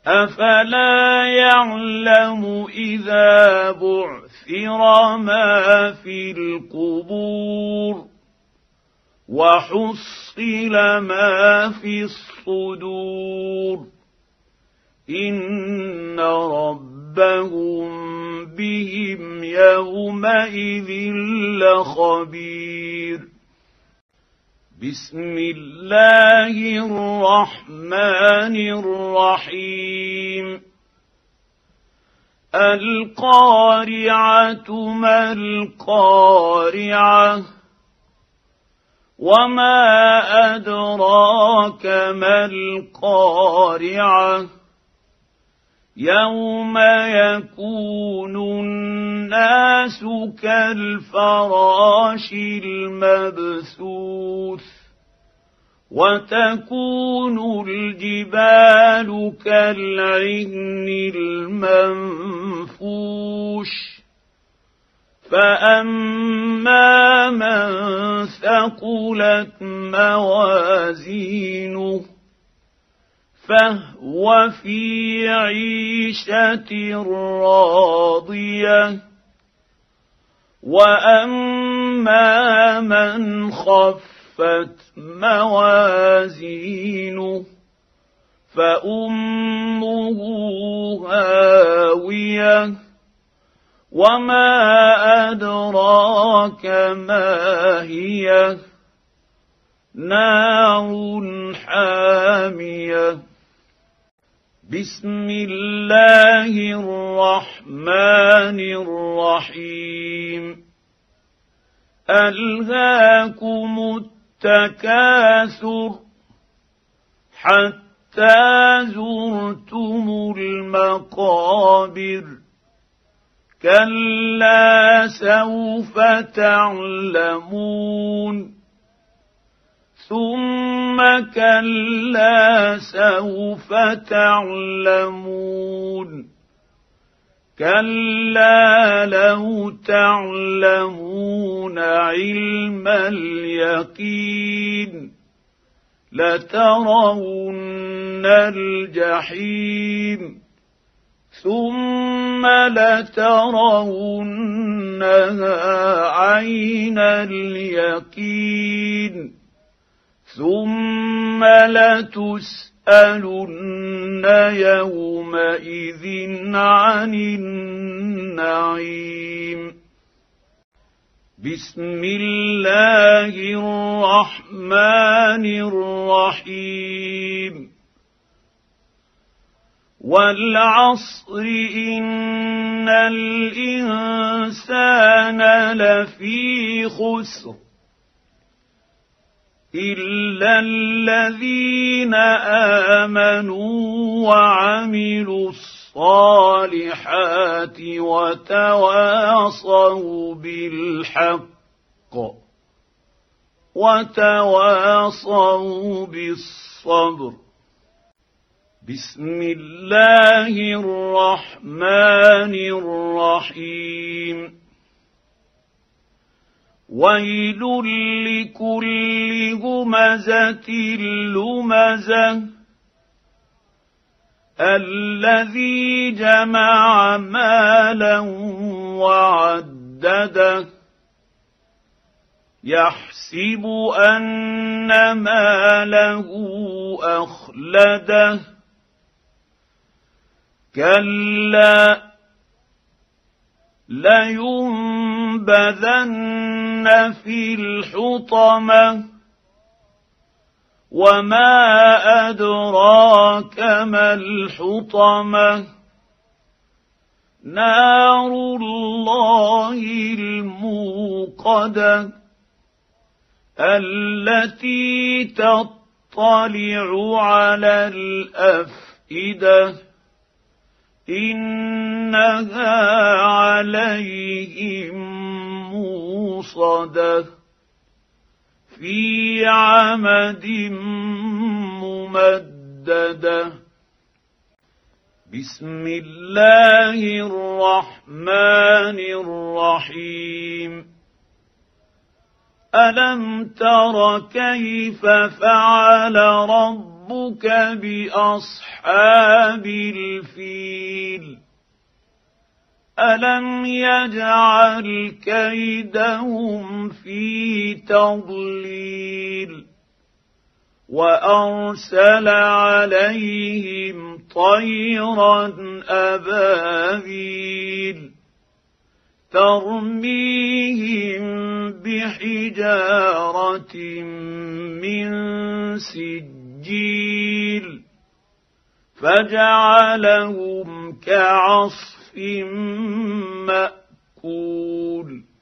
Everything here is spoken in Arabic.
أفلا يعلم إذا بعثر ما في القبور وحصل ما في الصدور إن ربهم بهم يومئذ لخبير. بسم الله الرحمن الرحيم. القارعة ما القارعة وما أدراك ما القارعة يوم يكون الناس كالفراش المبثوث وتكون الجبال كالعهن المنفوش فأما من ثقلت موازينه فهو في عيشة راضية وأما من خفت موازينه فأمه هاوية وما أدراك ما هي نار حامية. بسم الله الرحمن الرحيم. ألهاكم التكاثر حتى زرتم المقابر كلا سوف تعلمون ثم كلا سوف تعلمون كلا لو تعلمون علم اليقين لترون الجحيم ثم لترونها عين اليقين ثم لتسألن يومئذ عن النعيم. بسم الله الرحمن الرحيم. والعصر إن الإنسان لفي خسر إلا الذين آمنوا وعملوا الصالحات وتواصوا بالحق وتواصوا بالصبر. بسم الله الرحمن الرحيم. ويل لكل همزة لمزة الذي جمع مالا وعدده يحسب أن ماله أخلده كلا لينبذن في الحطمة وما أدراك ما الحطمة نار الله الموقدة التي تطلع على الأفئدة إنها عليهم موصدة في عمد ممددة. بسم الله الرحمن الرحيم. الم تر كيف فعل ربك باصحاب الفيل الم يجعل كيدهم في تضليل وارسل عليهم طيرا ابابيل ترميهم بحجاره من سجيل فجعلهم كعصف مأكول